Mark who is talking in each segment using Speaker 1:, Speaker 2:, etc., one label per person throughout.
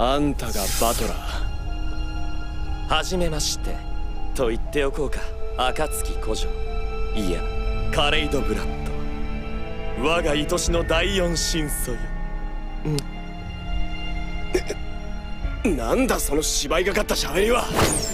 Speaker 1: あんたがバトラー。
Speaker 2: はじめましてと言っておこうか。暁古城、いやカレイドブラッド、我が愛しの第四神祖よ。
Speaker 1: なんだその芝居がかった喋りは。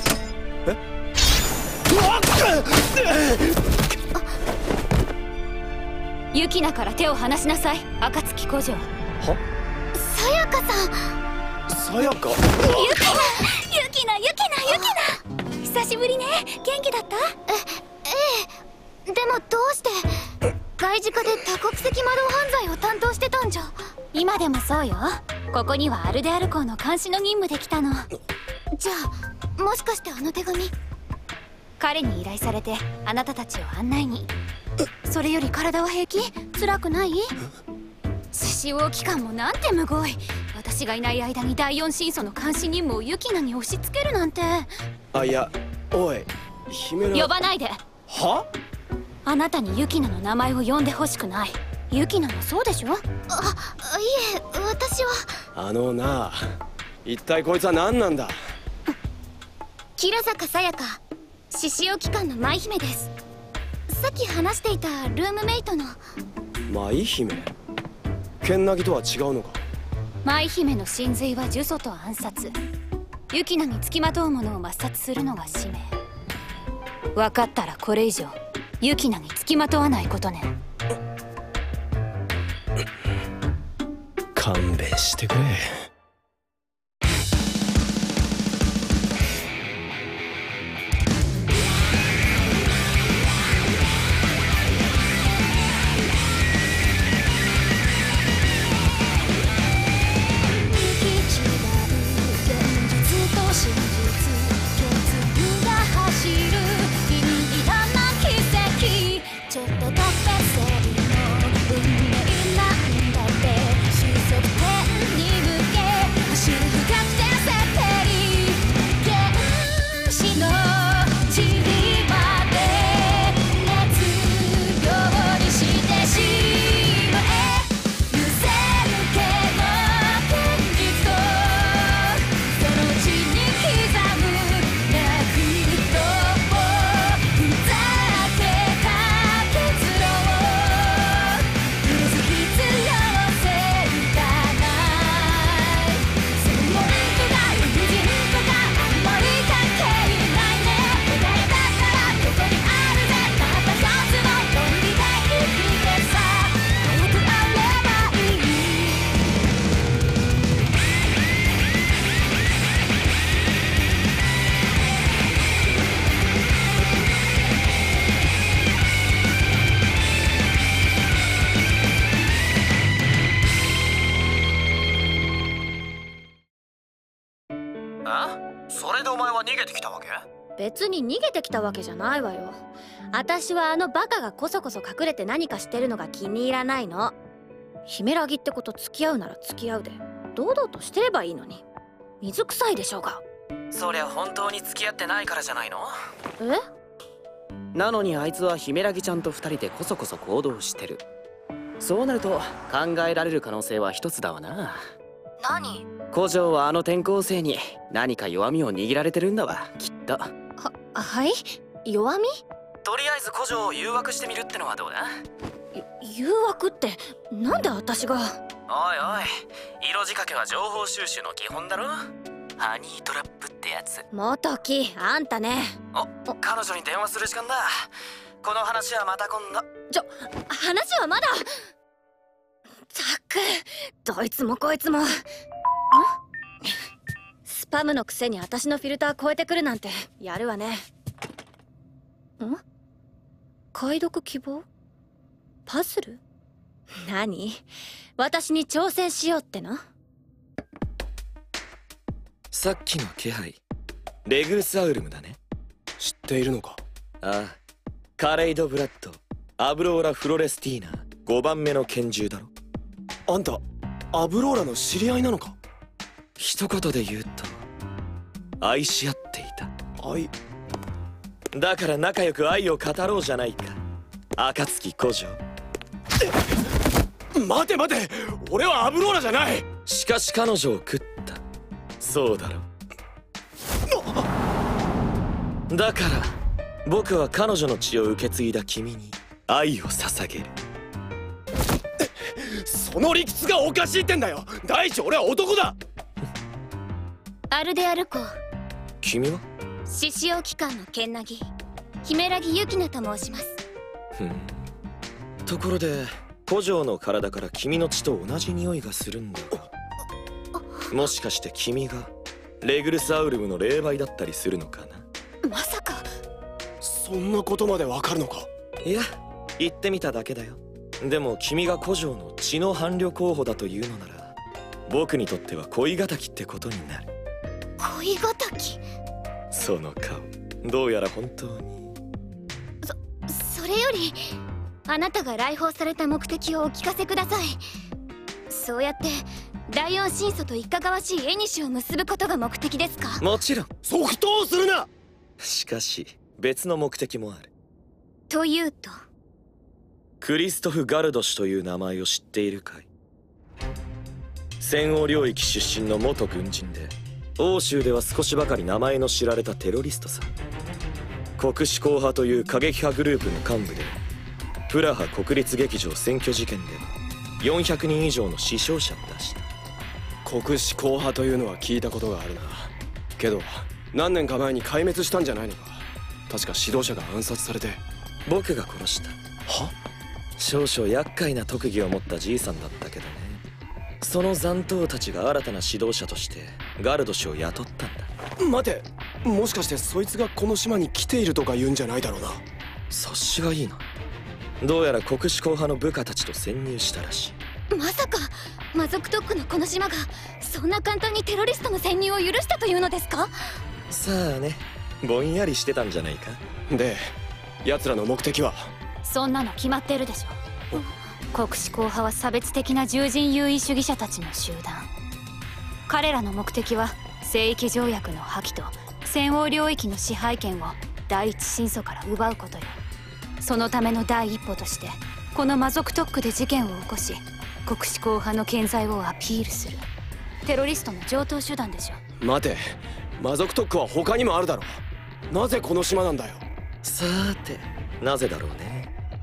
Speaker 3: ユキナから手を離しなさい、暁古城。
Speaker 1: は？
Speaker 4: さやかさん。
Speaker 1: さやか。
Speaker 4: ユキナ久しぶりね。元気だった？ええ。でもどうして外事課で多国籍魔導犯罪を担当してたんじゃ。
Speaker 3: 今でもそうよ。ここにはアルデアル港の監視の任務で来たの。
Speaker 4: じゃあもしかしてあの手紙。
Speaker 3: 彼に依頼されてあなたたちを案内に。それより体は平気？辛くない？獅子王機関もなんてむごい。私がいない間に第四神祖の監視任務をユキナに押し付けるなんて。
Speaker 1: あ、いや、おい姫ら。
Speaker 3: 呼ばないで。
Speaker 1: は？
Speaker 3: あなたにユキナの名前を呼んでほしくない。ユキナもそうでしょ？
Speaker 4: いえ、私は。
Speaker 1: あのなあ、一体こいつは何なんだ？
Speaker 4: 平坂さやか、獅子王機関の舞姫です。さっき話していたルームメイトの。
Speaker 1: 舞姫？ケンナギとは違うのか？
Speaker 3: 舞姫の神髄は呪詛と暗殺。ユキナにつきまとう者を抹殺するのが使命。分かったらこれ以上ユキナにつきまとわないことね。
Speaker 1: 勘弁してくれ。
Speaker 5: それでお前は逃げてきたわけ？
Speaker 6: 別に逃げてきたわけじゃないわよ。私はあのバカがこそこそ隠れて何かしてるのが気に入らないの。姫ラギってこと付き合うなら付き合うで堂々としてればいいのに。水臭いでしょうが。
Speaker 5: そりゃ本当に付き合ってないからじゃないの？
Speaker 6: え？
Speaker 5: なのにあいつは姫ラギちゃんと二人でこそこそ行動してる。そうなると考えられる可能性は一つだわな。
Speaker 4: 何？
Speaker 5: 古城はあの転校生に何か弱みを握られてるんだわ、きっと。
Speaker 6: はい？弱み？
Speaker 5: とりあえず古城を誘惑してみるってのはどうだ？
Speaker 6: 誘惑ってなんで私が？
Speaker 5: おいおい、色仕掛けは情報収集の基本だろ。ハニートラップってやつ。
Speaker 6: 元木、あんたね。
Speaker 5: 彼女に電話する時間だ。この話はまた今度。
Speaker 6: 話はまだ。ったく、どいつもこいつも。スパムのくせに私のフィルター超えてくるなんてやるわね。解読希望？パズル？何？私に挑戦しようっての？
Speaker 2: さっきの気配、レグースアウルムだね。
Speaker 1: 知っているのか？
Speaker 2: ああ、カレイド・ブラッド、アブローラ・フロレスティーナ、5番目の拳銃だろ。
Speaker 1: あんたアブローラの知り合いなのか？
Speaker 2: 一言で言うと愛し合っていた。
Speaker 1: 愛？
Speaker 2: だから仲良く愛を語ろうじゃないか、暁古城。
Speaker 1: 待て待て、俺はアブローラじゃない。
Speaker 2: しかし彼女を食った。 そうだろ。だから僕は彼女の血を受け継いだ君に愛を捧げる。
Speaker 1: その理屈がおかしいってんだよ。第一俺は男だ。
Speaker 4: アルデアルコ
Speaker 2: 君は？
Speaker 4: 獅子王機関の剣なぎ姫ラギユキナと申します。
Speaker 2: ところで古城の体から君の血と同じ匂いがするんだが、もしかして君がレグルスアウルムの霊媒だったりするのかな？
Speaker 3: まさか。
Speaker 1: そんなことまでわかるのか？
Speaker 2: いや、言ってみただけだよ。でも君が古城の血の伴侶候補だというのなら、僕にとっては恋敵ってことになる。
Speaker 4: 恋敵？
Speaker 2: その顔、どうやら本当に。
Speaker 4: それよりあなたが来訪された目的をお聞かせください。そうやって第四神祖といかがわしい縁を結ぶことが目的ですか？
Speaker 2: もちろん。
Speaker 1: 即答するな。
Speaker 2: しかし別の目的もある。
Speaker 4: というと？
Speaker 2: クリストフ・ガルド氏という名前を知っているかい？戦王領域出身の元軍人で、欧州では少しばかり名前の知られたテロリストさ。国士公派という過激派グループの幹部で、プラハ国立劇場占拠事件では400人以上の死傷者を出した。
Speaker 1: 国士公派というのは聞いたことがあるな。けど何年か前に壊滅したんじゃないのか。確か指導者が暗殺されて。
Speaker 2: 僕が殺した。
Speaker 1: は？
Speaker 2: 少々厄介な特技を持ったじいさんだったけどね。その残党たちが新たな指導者としてガルド氏を雇ったんだ。
Speaker 1: 待て、もしかしてそいつがこの島に来ているとか言うんじゃないだろうな。
Speaker 2: 察しがいいな。どうやら国士公派の部下たちと潜入したらしい。
Speaker 4: まさか魔族特区のこの島がそんな簡単にテロリストの潜入を許したというのですか？
Speaker 2: さあね、ぼんやりしてたんじゃないか。
Speaker 1: で、奴らの目的は？
Speaker 3: そんなの決まってるでしょ。国士公派は差別的な従人優位主義者たちの集団。彼らの目的は聖域条約の破棄と戦王領域の支配権を第一神祖から奪うことよ。そのための第一歩としてこの魔族特区で事件を起こし、国士公派の健在をアピールする。テロリストの常套手段でしょ。
Speaker 1: 待て、魔族特区は他にもあるだろう。なぜこの島なんだよ。
Speaker 2: さーて、なぜだろうね。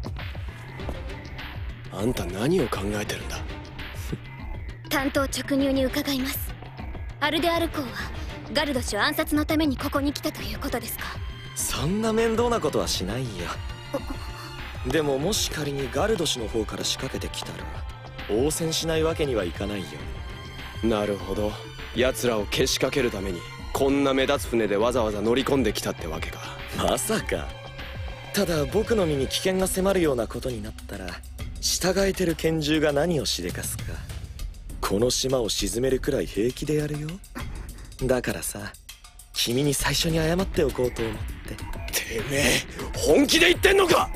Speaker 1: あんた何を考えてるんだ？
Speaker 4: 単刀直入に伺います。アルデアル公はガルド氏を暗殺のためにここに来たということですか？
Speaker 2: そんな面倒なことはしないよ。でももし仮にガルド氏の方から仕掛けてきたら応戦しないわけにはいかないよ。
Speaker 1: なるほど、奴らをけしかけるためにこんな目立つ船でわざわざ乗り込んできたってわけか。
Speaker 2: まさか。ただ僕の身に危険が迫るようなことになったら、従えてる拳銃が何をしでかすか。この島を沈めるくらい平気でやるよ。だからさ、君に最初に謝っておこうと思って。
Speaker 1: てめえ本気で言ってんのか？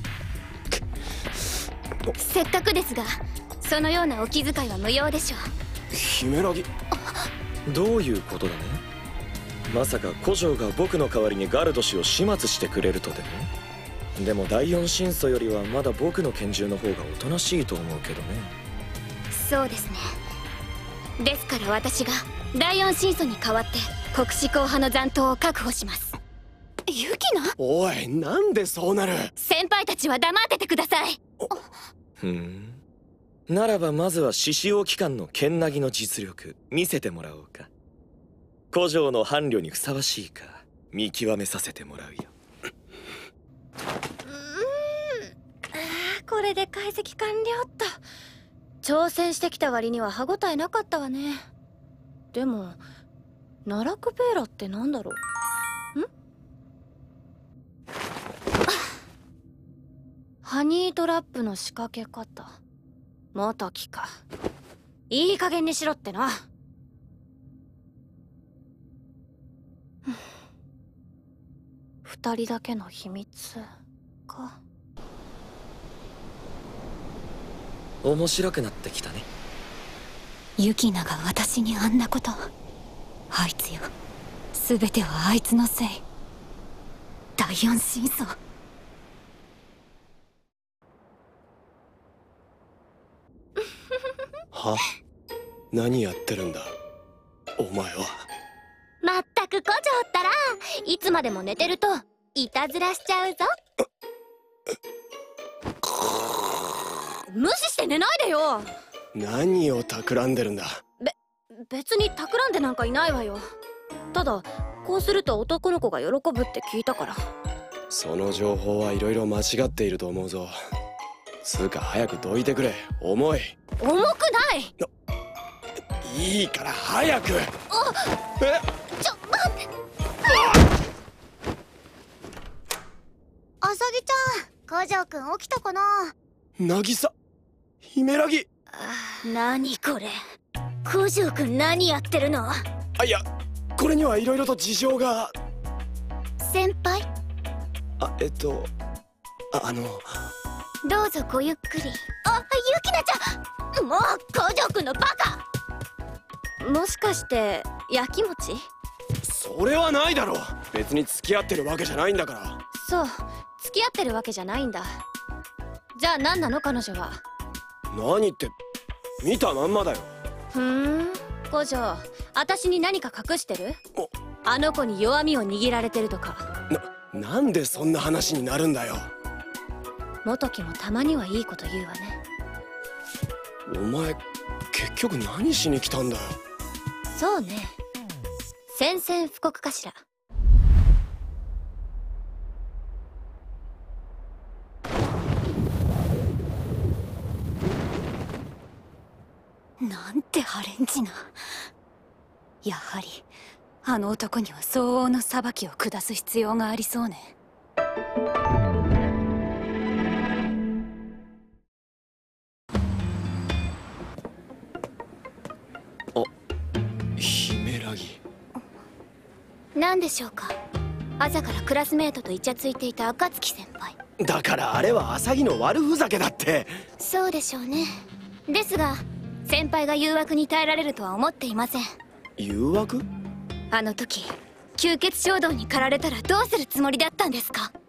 Speaker 4: せっかくですがそのようなお気遣いは無用でしょう。
Speaker 1: 姫ラギ？
Speaker 2: どういうことだね。まさか古城が僕の代わりにガルド氏を始末してくれるとでも？でも第四神祖よりはまだ僕の拳銃の方がおとなしいと思うけどね。
Speaker 4: そうですね。ですから私が第四神祖に代わって国士公派の残党を確保します。
Speaker 3: ユキナ？
Speaker 1: おい、なんでそうなる？
Speaker 4: 先輩たちは黙っててください。
Speaker 2: ならばまずは獅子王機関の剣なぎの実力見せてもらおうか。古城の伴侶にふさわしいか見極めさせてもらうよ。
Speaker 6: これで解析完了っと。挑戦してきた割には歯応えなかったわね。でもナラクベーラってなんだろう？ハニートラップの仕掛け方。元木か。いい加減にしろってな。二人だけの秘密か。
Speaker 2: 面白くなってきたね。
Speaker 3: ユキナが私にあんなことを。あいつよ、全てはあいつのせい。第四神祖。
Speaker 1: は？何やってるんだお前は。
Speaker 4: く古城ったらいつまでも寝てるといたずらしちゃうぞ。
Speaker 6: 無視して寝ないでよ。
Speaker 1: 何を企んでるんだ。
Speaker 6: 別に企んでなんかいないわよ。ただこうすると男の子が喜ぶって聞いたから。
Speaker 1: その情報はいろいろ間違っていると思うぞ。つうか早くどいてくれ。重い。
Speaker 6: 重くない。
Speaker 1: いいから早く。
Speaker 4: ちょ待って。あさぎちゃん、古城くん起きたかな。
Speaker 1: 渚、姫ラギ。
Speaker 6: 何これ、古城くん何やってるの。
Speaker 1: あ、いや、これにはいろいろと事情が。
Speaker 4: 先輩、 どうぞごゆっくり。ゆきなちゃん、もう古城くんのバカ。
Speaker 6: もしかして焼き餅。
Speaker 1: それはないだろう。別に付き合ってるわけじゃないんだから。
Speaker 6: そう、付き合ってるわけじゃないんだ。じゃあ何なの彼女は。
Speaker 1: 何って見たまんまだよ。
Speaker 6: 古城、私に何か隠してる？あの子に弱みを握られてるとか。
Speaker 1: なんでそんな話になるんだよ。
Speaker 6: 元木もたまにはいいこと言うわね。
Speaker 1: お前結局何しに来たんだよ。
Speaker 6: そうね、宣戦布告かしら。
Speaker 3: なんて破廉恥な。やはりあの男には相応の裁きを下す必要がありそうね。
Speaker 1: 姫ラギ。
Speaker 4: 何でしょうか。朝からクラスメートとイチャついていた暁先輩。
Speaker 1: だからあれは浅木の悪ふざけだって。
Speaker 4: そうでしょうね。ですが先輩が誘惑に耐えられるとは思っていません。
Speaker 1: 誘惑？
Speaker 4: あの時吸血衝動に駆られたらどうするつもりだったんですか。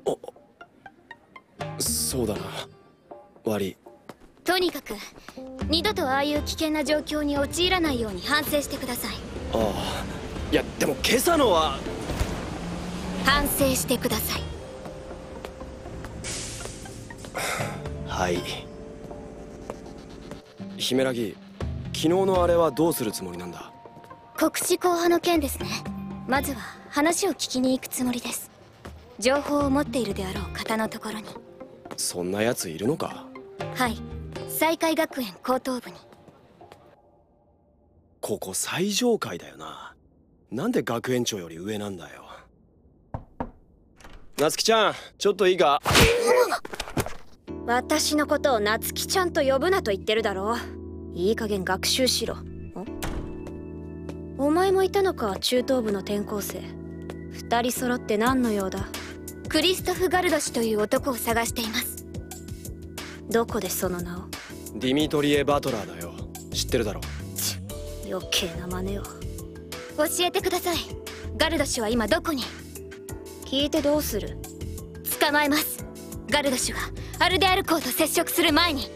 Speaker 1: そうだな、悪い。
Speaker 4: とにかく二度とああいう危険な状況に陥らないように反省してください。
Speaker 1: ああ、いやでも今朝のは。
Speaker 4: 反省してください。
Speaker 1: はい。姫ラギ、昨日のあれはどうするつもりなんだ。
Speaker 4: 国士公派の件ですね。まずは話を聞きに行くつもりです。情報を持っているであろう方のところに。
Speaker 1: そんなやついるのか。
Speaker 4: はい、西海学園高等部に。
Speaker 1: ここ最上階だよな。なんで学園長より上なんだよ。夏希ちゃん、ちょっといいか。
Speaker 6: 私のことを夏希ちゃんと呼ぶなと言ってるだろう。いい加減学習しろ。お前もいたのか、中等部の転校生。二人揃って何の用だ。
Speaker 4: クリストフ・ガルド氏という男を探しています。
Speaker 6: どこでその名を。
Speaker 1: ディミトリエ・バトラーだよ。知ってるだろ。
Speaker 6: 余計な真似を。
Speaker 4: 教えてください。ガルド氏は今どこに。
Speaker 6: 聞いてどうする。
Speaker 4: 捕まえます。ガルド氏がアルデアルコーと接触する前に。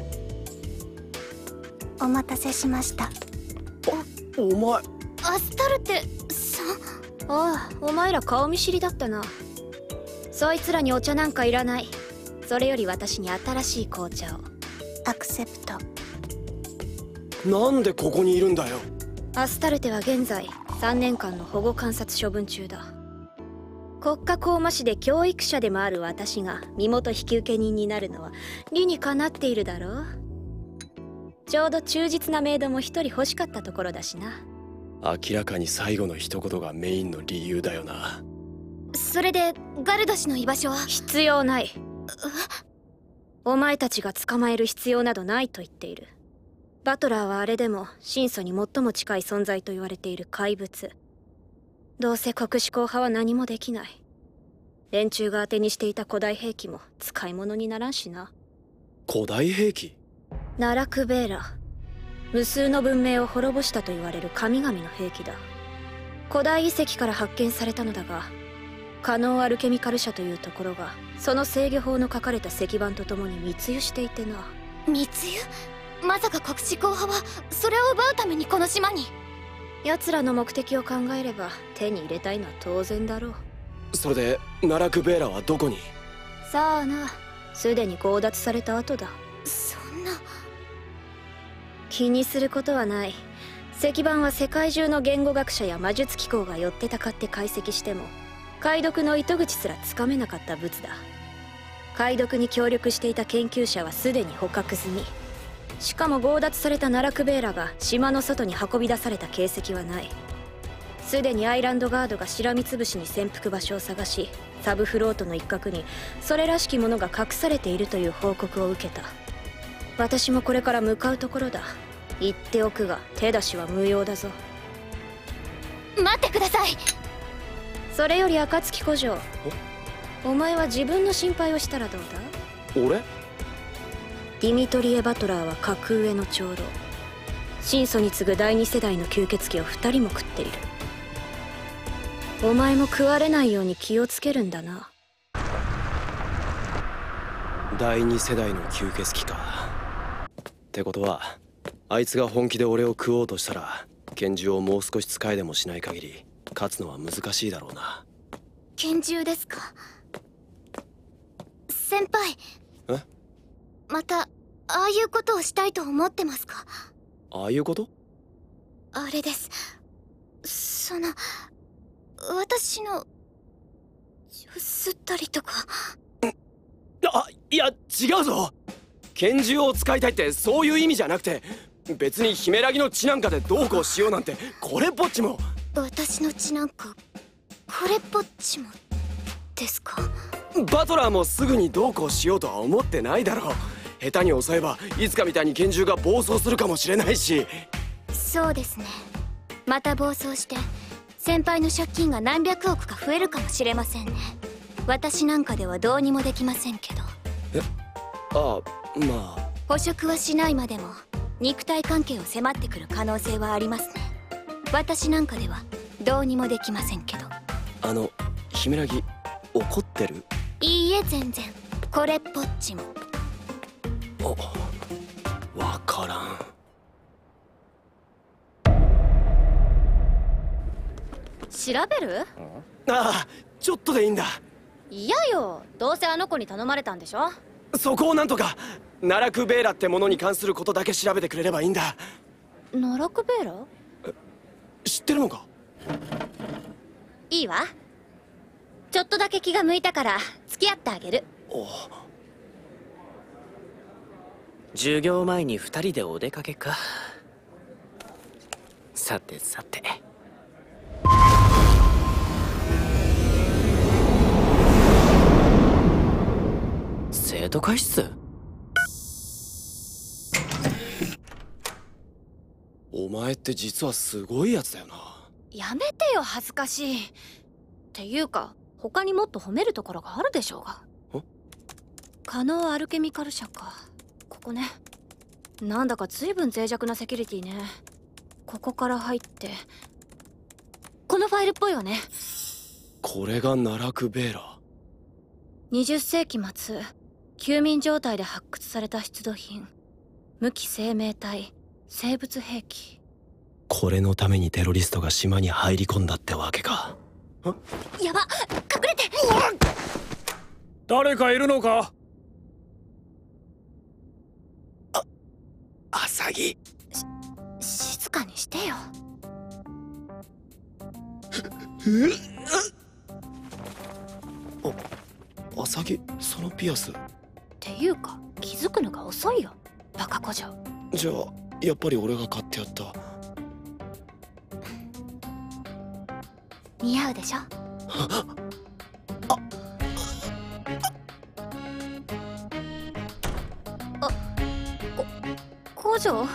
Speaker 4: お待たせしました。
Speaker 1: お前。
Speaker 4: アスタルテさん。
Speaker 6: ああ、お前ら顔見知りだったな。そいつらにお茶なんかいらない。それより私に新しい紅茶を。
Speaker 4: アクセプト。
Speaker 1: なんでここにいるんだよ。
Speaker 6: アスタルテは現在3年間の保護観察処分中だ。国家公務士で教育者でもある私が身元引受人になるのは理にかなっているだろう。ちょうど忠実なメイドも一人欲しかったところだしな。
Speaker 1: 明らかに最後の一言がメインの理由だよな。
Speaker 4: それでガルド氏の居場所は。
Speaker 6: 必要ない。お前たちが捕まえる必要などないと言っている。バトラーはあれでも真祖に最も近い存在と言われている怪物。どうせ国士公派は何もできない。連中が当てにしていた古代兵器も使い物にならんしな。
Speaker 1: 古代兵器？
Speaker 6: ナラクベーラ、無数の文明を滅ぼしたと言われる神々の兵器だ。古代遺跡から発見されたのだが、カノンアルケミカル社というところがその制御法の書かれた石板とともに密輸していてな。
Speaker 4: 密輸？まさか国士公派はそれを奪うためにこの島に。
Speaker 6: 奴らの目的を考えれば手に入れたいのは当然だろう。
Speaker 1: それでナラクベーラはどこに？
Speaker 6: さあな、すでに強奪された後だ。
Speaker 4: そんな。
Speaker 6: 気にすることはない。石板は世界中の言語学者や魔術機構が寄ってたかって解析しても解読の糸口すらつかめなかった物だ。解読に協力していた研究者はすでに捕獲済み。しかも強奪されたナラクベーラが島の外に運び出された形跡はない。すでにアイランドガードがしらみつぶしに潜伏場所を探し、サブフロートの一角にそれらしきものが隠されているという報告を受けた。私もこれから向かうところだ。言っておくが手出しは無用だぞ。
Speaker 4: 待ってください。
Speaker 6: それより暁古城、お前は自分の心配をしたらどうだ？
Speaker 1: 俺？
Speaker 6: ディミトリエ・バトラーは格上の長老。神祖に次ぐ第2世代の吸血鬼を2人も食っている。お前も食われないように気をつけるんだな。
Speaker 1: 第2世代の吸血鬼か。ってことはあいつが本気で俺を食おうとしたら拳銃をもう少し使えでもしない限り勝つのは難しいだろうな。
Speaker 4: 拳銃ですか？先輩。
Speaker 1: え？
Speaker 4: またああいうことをしたいと思ってますか？
Speaker 1: ああいうこと？
Speaker 4: あれです。その私の吸ったりとか。
Speaker 1: いや違うぞ。拳銃を使いたいってそういう意味じゃなくて、別にヒメラギの血なんかでどうこうしようなんてこれっぽっちも。
Speaker 4: 私の血なんかこれっぽっちもですか？
Speaker 1: バトラーもすぐにどうこうしようとは思ってないだろう。下手に襲えばいつかみたいに拳銃が暴走するかもしれないし。
Speaker 4: そうですね。また暴走して先輩の借金が何百億か増えるかもしれませんね。私なんかではどうにもできませんけど。
Speaker 1: ああ、まあ
Speaker 4: 捕食はしないまでも肉体関係を迫ってくる可能性はありますね。私なんかではどうにもできませんけど。
Speaker 1: ヒメラギ怒ってる？
Speaker 4: いいえ全然。これっぽっちも。
Speaker 1: わからん。
Speaker 6: 調べる？
Speaker 1: ああ、ちょっとでいいんだ。
Speaker 6: 嫌よ、どうせあの子に頼まれたんでしょ。
Speaker 1: そこをなんとかナラクベーラってものに関することだけ調べてくれればいいんだ。
Speaker 6: ナラクベーラ？
Speaker 1: 知ってるのか？
Speaker 6: いいわ。ちょっとだけ気が向いたから付き合ってあげる。
Speaker 5: 授業前に2人でお出かけか。さてさて。生徒会室？
Speaker 1: お前って実はすごいやつだよな。
Speaker 6: やめてよ、恥ずかしい。っていうか他にもっと褒めるところがあるでしょうが。可能アルケミカル社か。ここね。なんだか随分脆弱なセキュリティね。ここから入ってこのファイルっぽいわね。
Speaker 1: これがナラクベーラ。
Speaker 6: 20世紀末休眠状態で発掘された出土品。無機生命体、生物兵器。
Speaker 1: これのためにテロリストが島に入り込んだってわけか。
Speaker 4: やば、隠れて。
Speaker 7: 誰かいるのか？
Speaker 1: アサギ。
Speaker 6: 静かにしてよ。
Speaker 1: アサギ、そのピアス。
Speaker 6: っていうか気づくのが遅いよ、バカ小僧。
Speaker 1: じゃあやっぱり俺が買ってやった。
Speaker 4: 似合うでしょ。
Speaker 6: 小僧？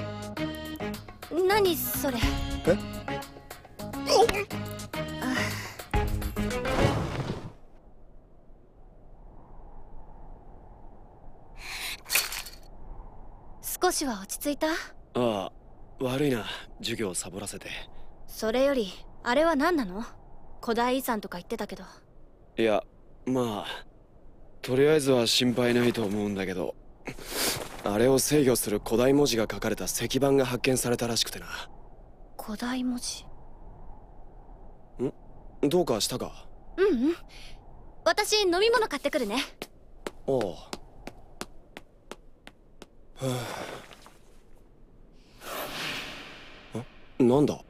Speaker 6: 何それ？少しは落ち着いた？
Speaker 1: ああ、悪いな、授業をサボらせて。
Speaker 6: それよりあれは何なの？古代遺産とか言ってたけど。
Speaker 1: いや、まあとりあえずは心配ないと思うんだけど、あれを制御する古代文字が書かれた石板が発見されたらしくてな。
Speaker 6: 古代文字。
Speaker 1: どうかしたか？
Speaker 6: ううん。私飲み物買ってくるね。
Speaker 1: おう。なんだ？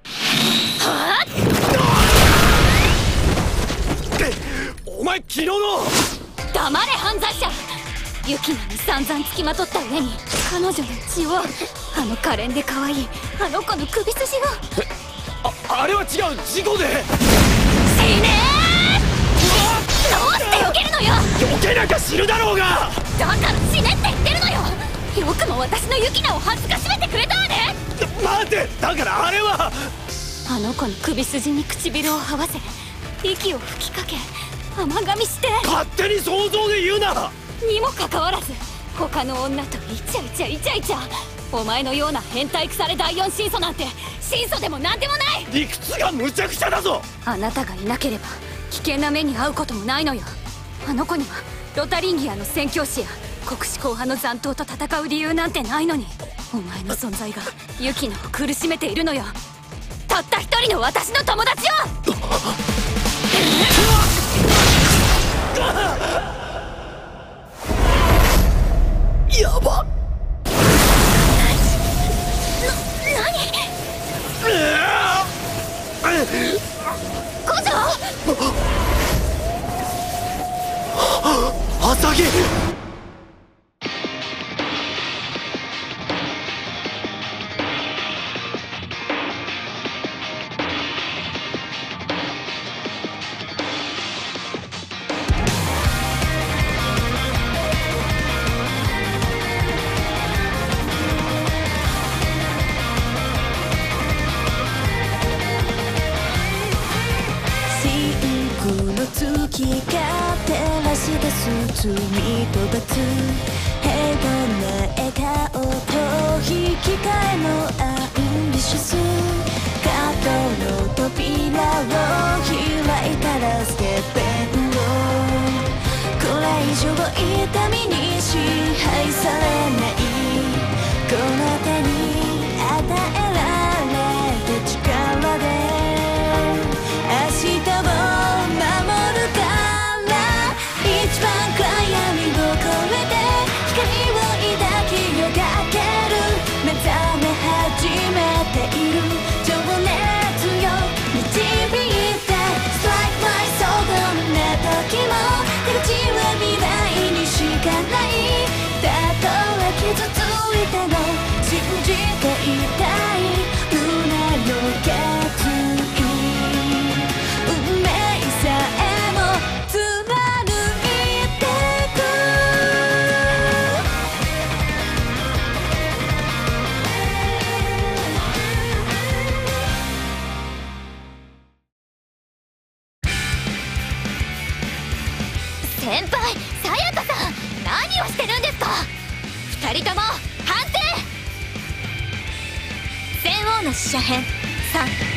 Speaker 1: お前昨日の！
Speaker 3: 黙れ犯罪者。ユキナに散々つきまとった上に彼女の血を、あの可憐で可愛いあの子の首筋を。
Speaker 1: あれは違う、事故で。
Speaker 3: 死ねー！どうして避けるのよ！
Speaker 1: 避けなきゃ死ぬだろうが！
Speaker 3: だから死ねって言ってるのよ。よくも私のユキナを恥ずかしめてくれたわね。
Speaker 1: 待て、だからあれは
Speaker 3: あの子の首筋に唇を這わせ息を吹きかけ甘噛みして、
Speaker 1: 勝手に想像で言うな！
Speaker 3: にもかかわらず他の女とイチャイチャイチャイチャ。お前のような変態腐れ第四神祖なんて神祖でもなんでもない。
Speaker 1: 理屈がむちゃくちゃだぞ！
Speaker 3: あなたがいなければ危険な目に遭うこともないのよ。あの子にはロタリンギアの宣教師や国士公派の残党と戦う理由なんてないのに、お前の存在がユキナを苦しめているのよ。たった一人の私の友達を！
Speaker 1: やばっ！アサギ！
Speaker 4: 月が照らし出す罪と罰、平凡な笑顔と引き換えのアンビシャス、角の扉を開いたらステッペンを、これ以上痛みに支配されない、この手に与えられた力で明日を先輩、さやかさん、何をしてるんですか？二人とも反省！戦王の使者編3